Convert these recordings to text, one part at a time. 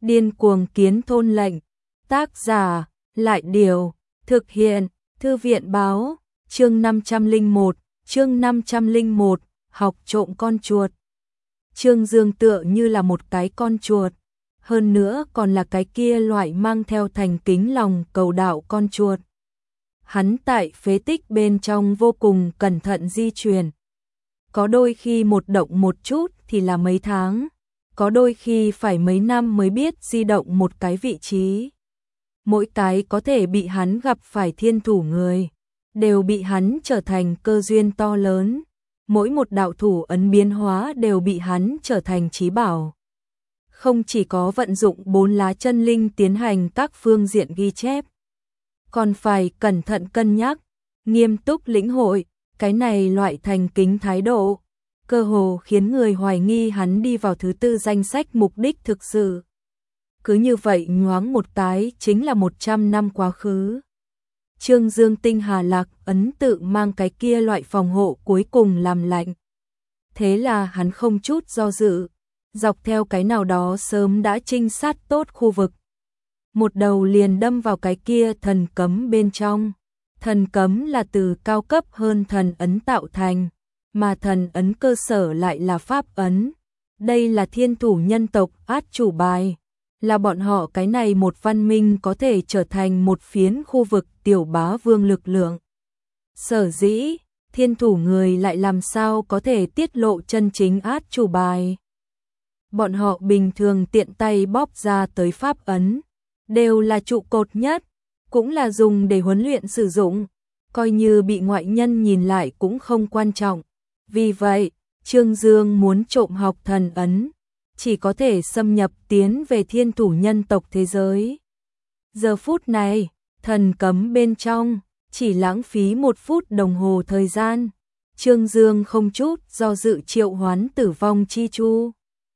Điên cuồng kiến thôn lệnh. Tác giả, Lại Điều. Thực hiện, Thư viện báo. Chương 501, học trộm con chuột. Trương Dương tựa như là một cái con chuột, hơn nữa còn là cái kia loại mang theo thành kính lòng cầu đạo con chuột. Hắn tại phế tích bên trong vô cùng cẩn thận di chuyển. Có đôi khi một động một chút thì là mấy tháng, có đôi khi phải mấy năm mới biết di động một cái vị trí. Mỗi cái có thể bị hắn gặp phải thiên thủ người, đều bị hắn trở thành cơ duyên to lớn. Mỗi một đạo thủ ấn biến hóa đều bị hắn trở thành chí bảo. Không chỉ có vận dụng 4 lá chân linh tiến hành các phương diện ghi chép, còn phải cẩn thận cân nhắc, nghiêm túc lĩnh hội, cái này loại thành kính thái độ, cơ hồ khiến người hoài nghi hắn đi vào thứ 4 danh sách mục đích thực sự. Cứ như vậy nhoáng một cái chính là 100 năm quá khứ. Trương Dương tinh hà lạc ấn tự mang cái kia loại phòng hộ cuối cùng làm lạnh. Thế là hắn không chút do dự, dọc theo cái nào đó sớm đã trinh sát tốt khu vực. Một đầu liền đâm vào cái kia thần cấm bên trong. Thần cấm là từ cao cấp hơn thần ấn tạo thành, mà thần ấn cơ sở lại là pháp ấn. Đây là thiên thủ nhân tộc át chủ bài, là bọn họ cái này một văn minh có thể trở thành một phiến khu vực tiểu bá vương lực lượng. Sở dĩ, thiên thủ người lại làm sao có thể tiết lộ chân chính át chủ bài. Bọn họ bình thường tiện tay bóp ra tới pháp ấn, đều là trụ cột nhất, cũng là dùng để huấn luyện sử dụng, coi như bị ngoại nhân nhìn lại cũng không quan trọng. Vì vậy, Trương Dương muốn trộm học thần ấn, chỉ có thể xâm nhập tiến về thiên thủ nhân tộc thế giới. Giờ phút này, thần cấm bên trong, chỉ lãng phí 1 phút đồng hồ thời gian. Trương Dương không chút do dự triệu hoán tử vong chi chu,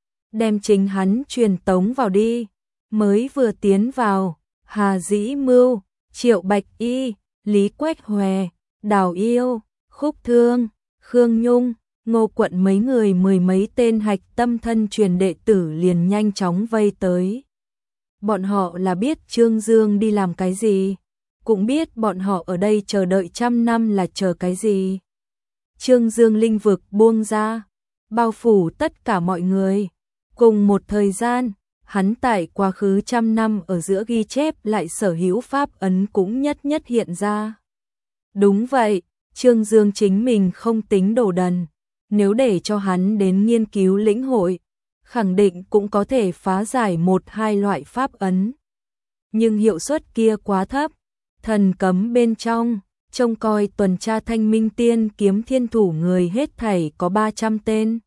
đem chính hắn truyền tống vào đi. Mới vừa tiến vào, Hà Dĩ Mưu, Triệu Bạch Y, Lý Quách Hòe, Đào Yêu, Khúc Thương, Khương Nhung, Ngô Quận mấy người 10 mấy tên hạch tâm thân truyền đệ tử liền nhanh chóng vây tới. Bọn họ là biết Trương Dương đi làm cái gì, cũng biết bọn họ ở đây chờ đợi 100 năm là chờ cái gì. Trương Dương linh vực buông ra, bao phủ tất cả mọi người. Cùng một thời gian, hắn tại quá khứ 100 năm ở giữa ghi chép lại sở hữu pháp ấn cũng nhất nhất hiện ra. Đúng vậy, Trương Dương chính mình không tính đồ đần. Nếu để cho hắn đến nghiên cứu lĩnh hội, khẳng định cũng có thể phá giải 1-2 loại pháp ấn. Nhưng hiệu suất kia quá thấp. Thần cấm bên trong, trông coi tuần tra Thanh Minh Tiên kiếm thiên thủ người hết thảy có 300 tên.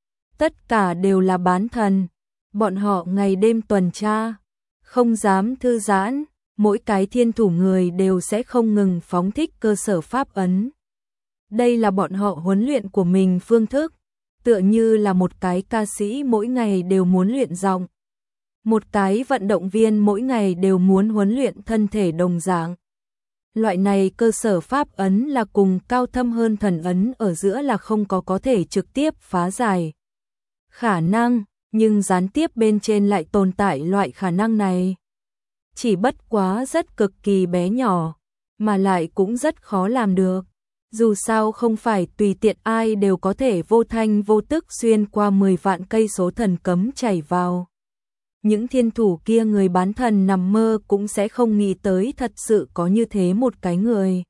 Tất cả đều là bán thần. Bọn họ ngày đêm tuần tra, không dám thư giãn, mỗi cái thiên thủ người đều sẽ không ngừng phóng thích cơ sở pháp ấn. Đây là bọn họ huấn luyện của mình phương thức, tựa như là một cái ca sĩ mỗi ngày đều muốn luyện giọng, một cái vận động viên mỗi ngày đều muốn huấn luyện thân thể đồng dạng. Loại này cơ sở pháp ấn là cùng cao thâm hơn thần ấn ở giữa là không có thể trực tiếp phá giải khả năng, nhưng gián tiếp bên trên lại tồn tại loại khả năng này. Chỉ bất quá rất cực kỳ bé nhỏ, mà lại cũng rất khó làm được. Dù sao không phải tùy tiện ai đều có thể vô thanh vô tức xuyên qua 10 vạn cây số thần cấm chảy vào. Những thiên thủ kia người bán thần nằm mơ cũng sẽ không nghĩ tới thật sự có như thế một cái người.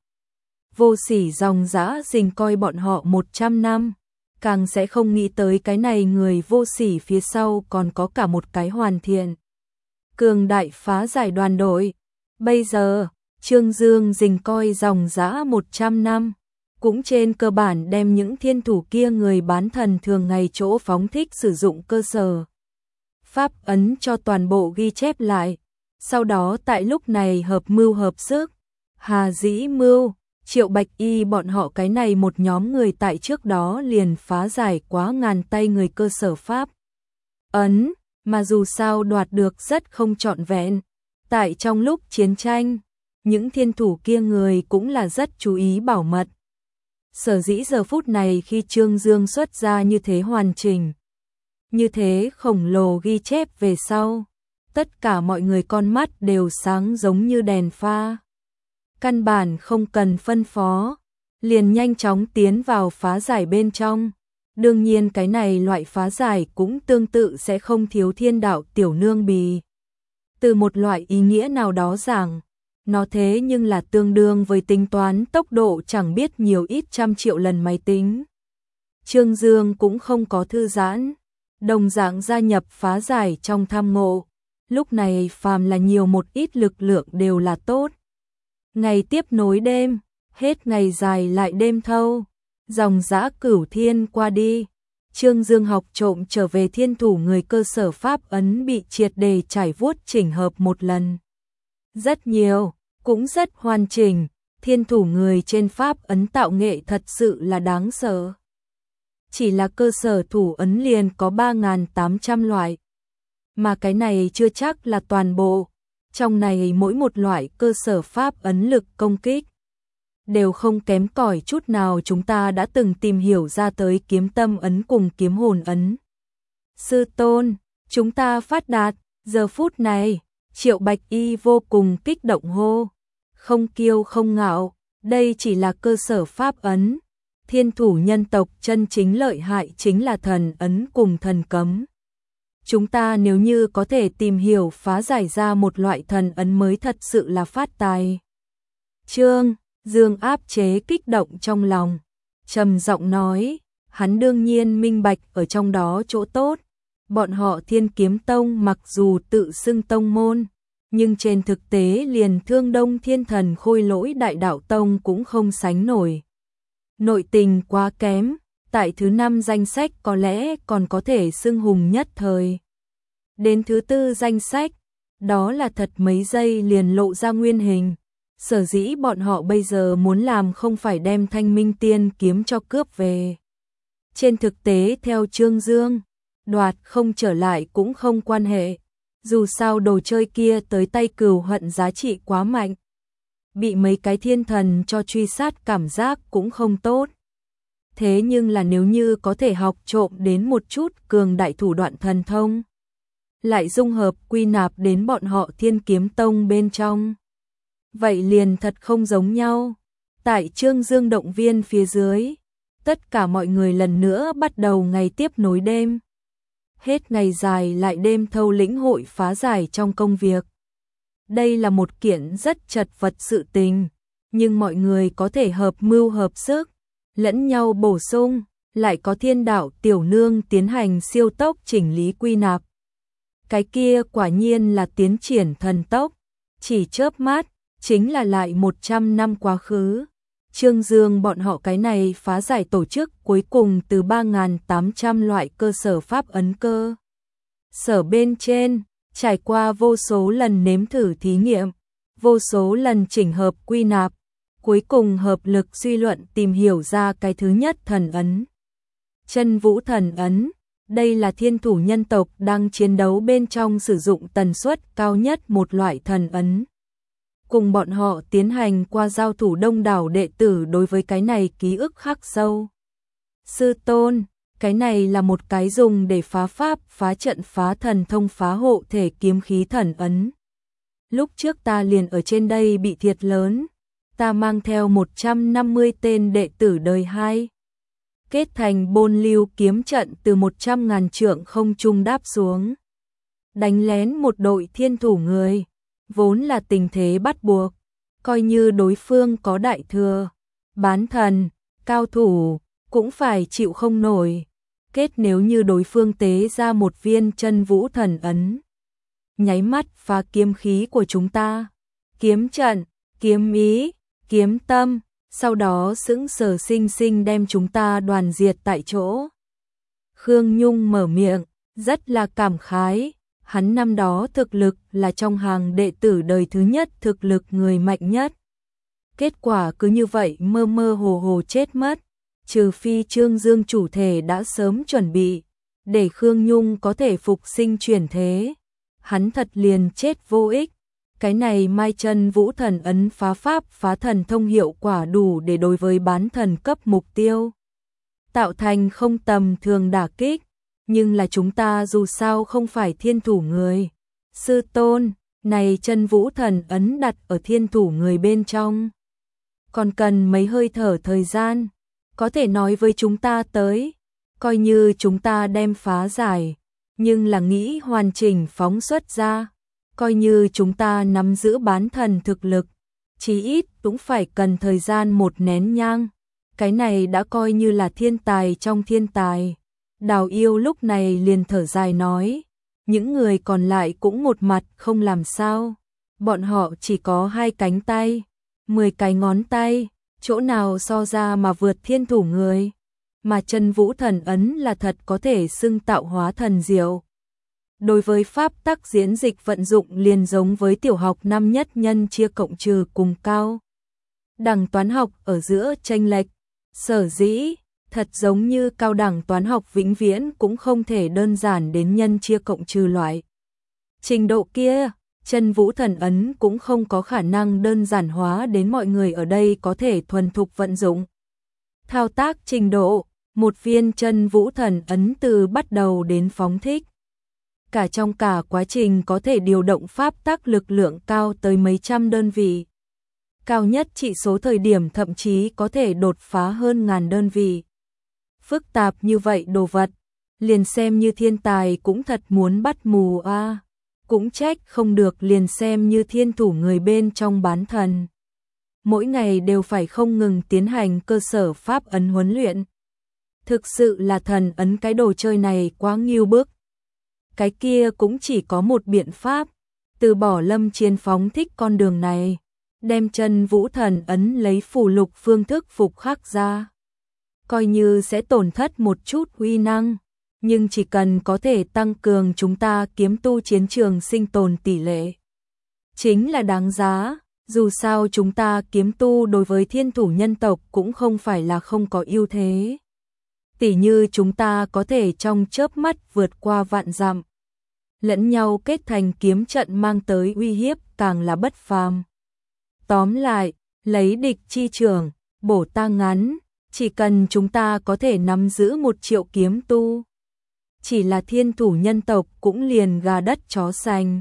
Vô sỉ dòng dã rình coi bọn họ 100 năm, càng sẽ không nghĩ tới cái này người vô sỉ phía sau còn có cả một cái hoàn thiện cường đại phá giải đoàn đội. Bây giờ, Trương Dương rình coi dòng dã 100 năm, cũng trên cơ bản đem những thiên thủ kia người bán thần thường ngày chỗ phóng thích sử dụng cơ sở pháp ấn cho toàn bộ ghi chép lại. Sau đó tại lúc này hợp mưu hợp sức, Hà Dĩ Mưu, Triệu Bạch Y bọn họ cái này một nhóm người tại trước đó liền phá giải quá ngàn tay người cơ sở pháp ấn, mà dù sao đoạt được rất không trọn vẹn. Tại trong lúc chiến tranh, những thiên thủ kia người cũng là rất chú ý bảo mật. Sở dĩ giờ phút này khi Trương Dương xuất ra như thế hoàn chỉnh, như thế khổng lồ ghi chép về sau, tất cả mọi người con mắt đều sáng giống như đèn pha. Căn bản không cần phân phó, liền nhanh chóng tiến vào phá giải bên trong. Đương nhiên cái này loại phá giải cũng tương tự sẽ không thiếu thiên đạo tiểu nương bì. Từ một loại ý nghĩa nào đó rằng, nó thế nhưng là tương đương với tính toán tốc độ chẳng biết nhiều ít trăm triệu lần máy tính. Trương Dương cũng không có thư giãn, đồng dạng gia nhập phá giải trong tham ngộ. Lúc này phàm là nhiều một ít lực lượng đều là tốt. Ngày tiếp nối đêm, hết ngày dài lại đêm thâu, dòng dã cửu thiên qua đi. Trương Dương học trộm trở về thiên thủ người cơ sở pháp ấn bị triệt đề trải vuốt chỉnh hợp một lần. Rất nhiều, cũng rất hoàn chỉnh, thiên thủ người trên pháp ấn tạo nghệ thật sự là đáng sợ. Chỉ là cơ sở thủ ấn liền có 3.800 loại. Mà cái này chưa chắc là toàn bộ, trong này mỗi một loại cơ sở pháp ấn lực công kích đều không kém cỏi chút nào chúng ta đã từng tìm hiểu ra tới kiếm tâm ấn cùng kiếm hồn ấn. Sư tôn, chúng ta phát đạt, giờ phút này, Triệu Bạch Y vô cùng kích động hô, không kiêu không ngạo, đây chỉ là cơ sở pháp ấn. Thiên thủ nhân tộc chân chính lợi hại chính là thần ấn cùng thần cấm. Chúng ta nếu như có thể tìm hiểu phá giải ra một loại thần ấn mới thật sự là phát tài. Trương Dương áp chế kích động trong lòng, trầm giọng nói, hắn đương nhiên minh bạch ở trong đó chỗ tốt. Bọn họ Thiên Kiếm Tông mặc dù tự xưng tông môn, nhưng trên thực tế liền Thương Đông Thiên Thần Khôi Lỗi Đại Đạo Tông cũng không sánh nổi. Nội tình quá kém, tại thứ 5 danh sách có lẽ còn có thể xưng hùng nhất thời. Đến thứ 4 danh sách, đó là thật mấy giây liền lộ ra nguyên hình. Sở dĩ bọn họ bây giờ muốn làm không phải đem Thanh Minh Tiên kiếm cho cướp về. Trên thực tế theo Trương Dương, đoạt không trở lại cũng không quan hệ. Dù sao đồ chơi kia tới tay Cửu Hận giá trị quá mạnh. Bị mấy cái thiên thần cho truy sát cảm giác cũng không tốt. Thế nhưng là nếu như có thể học trộm đến một chút cường đại thủ đoạn thần thông, lại dung hợp quy nạp đến bọn họ Thiên Kiếm Tông bên trong, vậy liền thật không giống nhau. Tại Trương Dương động viên phía dưới, tất cả mọi người lần nữa bắt đầu ngày tiếp nối đêm. Hết ngày dài lại đêm thâu lĩnh hội phá giải trong công việc. Đây là một kiện rất chật vật sự tình, nhưng mọi người có thể hợp mưu hợp sức, lẫn nhau bổ sung, lại có thiên đạo tiểu nương tiến hành siêu tốc chỉnh lý quy nạp. Cái kia quả nhiên là tiến triển thần tốc, chỉ chớp mắt, chính là lại 100 năm quá khứ. Trương Dương bọn họ cái này phá giải tổ chức cuối cùng từ 3.800 loại cơ sở pháp ấn cơ sở bên trên, trải qua vô số lần nếm thử thí nghiệm, vô số lần chỉnh hợp quy nạp, cuối cùng hợp lực suy luận tìm hiểu ra cái thứ nhất thần ấn. Chân vũ thần ấn, đây là thiên thủ nhân tộc đang chiến đấu bên trong sử dụng tần suất cao nhất một loại thần ấn. Cùng bọn họ tiến hành qua giao thủ đông đảo đệ tử đối với cái này ký ức khắc sâu. Sư tôn, cái này là một cái dùng để phá pháp, phá trận, phá thần thông, phá hộ thể kiếm khí thần ấn. Lúc trước ta liền ở trên đây bị thiệt lớn, ta mang theo 150 tên đệ tử đời 2. Kết thành bôn lưu kiếm trận từ 100.000 trượng không trung đáp xuống. Đánh lén một đội thiên thủ người, vốn là tình thế bắt buộc, coi như đối phương có đại thừa, bán thần, cao thủ, cũng phải chịu không nổi. Kết nếu như đối phương tế ra một viên chân vũ thần ấn, nháy mắt phá kiếm khí của chúng ta, kiếm trận, kiếm ý, kiếm tâm, sau đó sững sờ sinh sinh đem chúng ta đoàn diệt tại chỗ. Khương Nhung mở miệng, rất là cảm khái, hắn năm đó thực lực là trong hàng đệ tử đời thứ nhất, thực lực người mạnh nhất. Kết quả cứ như vậy mơ mơ hồ hồ chết mất, trừ phi Trương Dương chủ thể đã sớm chuẩn bị, để Khương Nhung có thể phục sinh chuyển thế. Hắn thật liền chết vô ích. Cái này Mai Chân Vũ thần ấn phá pháp phá thần thông hiệu quả đủ để đối với bán thần cấp mục tiêu tạo thành không tầm thường đả kích, nhưng là chúng ta dù sao không phải thiên thủ người, Sư tôn, này chân vũ thần ấn đặt ở thiên thủ người bên trong. Còn cần mấy hơi thở thời gian, có thể nói với chúng ta tới, coi như chúng ta đem phá giải, nhưng là nghĩ hoàn chỉnh phóng xuất ra, coi như chúng ta nắm giữ bán thần thực lực, chí ít cũng phải cần thời gian một nén nhang. Cái này đã coi như là thiên tài trong thiên tài. Đào Yêu lúc này liền thở dài nói, những người còn lại cũng một mặt không làm sao. Bọn họ chỉ có 2 cánh tay, 10 cái ngón tay, chỗ nào so ra mà vượt thiên thủ người. Mà chân vũ thần ấn là thật có thể xưng tạo hóa thần diệu. Đối với pháp tắc diễn dịch vận dụng liền giống với tiểu học năm nhất nhân chia cộng trừ cùng cao đẳng toán học ở giữa chênh lệch. Sở dĩ, thật giống như cao đẳng toán học vĩnh viễn cũng không thể đơn giản đến nhân chia cộng trừ loại trình độ kia, chân vũ thần ấn cũng không có khả năng đơn giản hóa đến mọi người ở đây có thể thuần thục vận dụng. Thao tác trình độ, một viên chân vũ thần ấn từ bắt đầu đến phóng thích. Cả trong cả quá trình có thể điều động pháp tắc lực lượng cao tới mấy trăm đơn vị. Cao nhất chỉ số thời điểm thậm chí có thể đột phá hơn 1000 đơn vị. Phức tạp như vậy đồ vật, liền xem như thiên tài cũng thật muốn bắt mù a. Cũng trách không được liền xem như thiên thủ người bên trong bán thần. Mỗi ngày đều phải không ngừng tiến hành cơ sở pháp ấn huấn luyện. Thực sự là thần ấn cái đồ chơi này quá nghiêu bức. Cái kia cũng chỉ có một biện pháp, từ bỏ Lâm Chiến phóng thích con đường này, đem chân vũ thần ấn lấy phù lục phương thức phục khắc ra. Coi như sẽ tổn thất một chút uy năng, nhưng chỉ cần có thể tăng cường chúng ta kiếm tu chiến trường sinh tồn tỷ lệ. Chính là đáng giá, dù sao chúng ta kiếm tu đối với thiên thủ nhân tộc cũng không phải là không có ưu thế. Tỉ như chúng ta có thể trong chớp mắt vượt qua vạn dặm. Lẫn nhau kết thành kiếm trận mang tới uy hiếp càng là bất phàm. Tóm lại, lấy địch chi trưởng, bổ ta ngắn, chỉ cần chúng ta có thể nắm giữ 1 triệu kiếm tu. Chỉ là thiên thủ nhân tộc cũng liền gà đất chó xanh.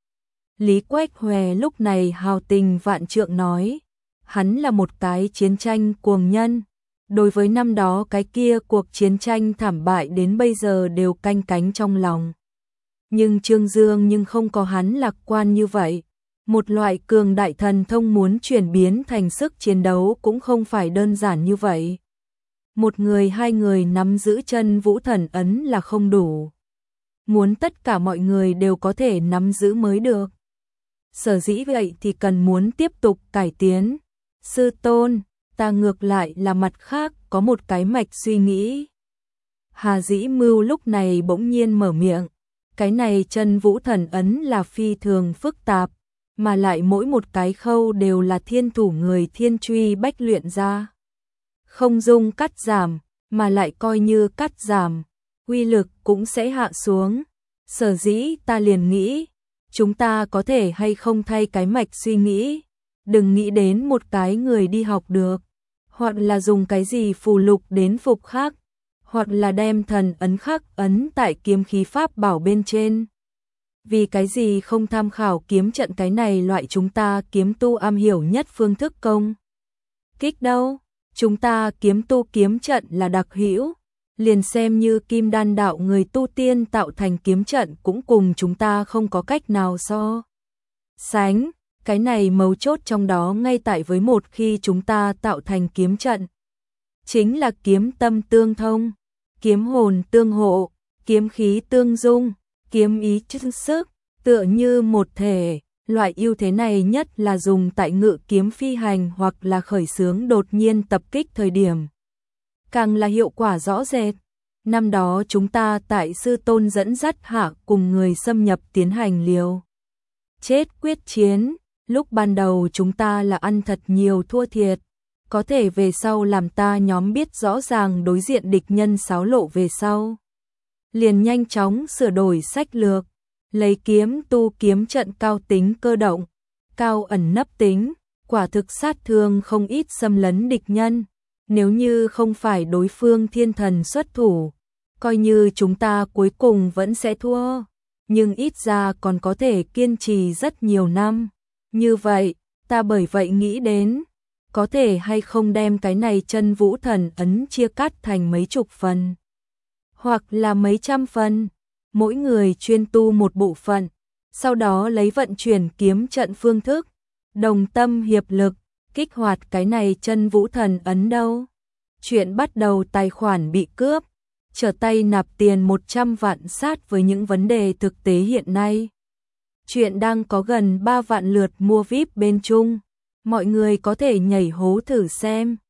Lý Quách Hòe lúc này hào tình vạn trượng nói, hắn là một cái chiến tranh cuồng nhân. Đối với năm đó cái kia cuộc chiến tranh thảm bại đến bây giờ đều canh cánh trong lòng. Nhưng Trương Dương nhưng không có hắn lạc quan như vậy. Một loại cường đại thần thông muốn chuyển biến thành sức chiến đấu cũng không phải đơn giản như vậy. 1 người 2 người nắm giữ chân vũ thần ấn là không đủ. Muốn tất cả mọi người đều có thể nắm giữ mới được. Sở dĩ vậy thì cần muốn tiếp tục cải tiến. Sư tôn, ta ngược lại là mặt khác có một cái mạch suy nghĩ. Hà Dĩ Mưu lúc này bỗng nhiên mở miệng. Cái này chân vũ thần ấn là phi thường phức tạp, mà lại mỗi một cái khâu đều là thiên thủ người thiên truy bách luyện ra. Không dung cắt giảm, mà lại coi như cắt giảm, uy lực cũng sẽ hạ xuống. Sở dĩ ta liền nghĩ, chúng ta có thể hay không thay cái mạch suy nghĩ, đừng nghĩ đến một cái người đi học được, hoặc là dùng cái gì phù lục đến phục khắc, hoặc là đem thần ấn khắc ấn tại kiếm khí pháp bảo bên trên. Vì cái gì không tham khảo kiếm trận cái này loại chúng ta kiếm tu am hiểu nhất phương thức công kích đâu? Chúng ta kiếm tu kiếm trận là đặc hữu, liền xem như kim đan đạo người tu tiên tạo thành kiếm trận cũng cùng chúng ta không có cách nào so sánh. Cái này mấu chốt trong đó ngay tại với một khi chúng ta tạo thành kiếm trận. Chính là kiếm tâm tương thông, kiếm hồn tương hộ, kiếm khí tương dung, kiếm ý chân sức, tựa như một thể. Loại ưu thế này nhất là dùng tại ngự kiếm phi hành hoặc là khởi xướng đột nhiên tập kích thời điểm. Càng là hiệu quả rõ rệt. Năm đó chúng ta tại sư tôn dẫn dắt hạ cùng người xâm nhập tiến hành liều chết quyết chiến. Lúc ban đầu chúng ta là ăn thật nhiều thua thiệt. Có thể về sau làm ta nhóm biết rõ ràng đối diện địch nhân xáo lộ về sau. Liền nhanh chóng sửa đổi sách lược. Lấy kiếm tu kiếm trận cao tính cơ động, cao ẩn nấp tính, quả thực sát thương không ít xâm lấn địch nhân. Nếu như không phải đối phương thiên thần xuất thủ, coi như chúng ta cuối cùng vẫn sẽ thua. nhưng ít ra còn có thể kiên trì rất nhiều năm. Như vậy, ta bởi vậy nghĩ đến, có thể hay không đem cái này chân vũ thần ấn chia cắt thành mấy chục phần, hoặc là mấy trăm phần, mỗi người chuyên tu một bộ phận, sau đó lấy vận chuyển kiếm trận phương thức, đồng tâm hiệp lực, kích hoạt cái này chân vũ thần ấn đâu. Chuyện bắt đầu tài khoản bị cướp, trở tay nạp tiền 100 vạn sát với những vấn đề thực tế hiện nay. Chuyện đang có gần 3 vạn lượt mua VIP bên Trung, mọi người có thể nhảy hố thử xem.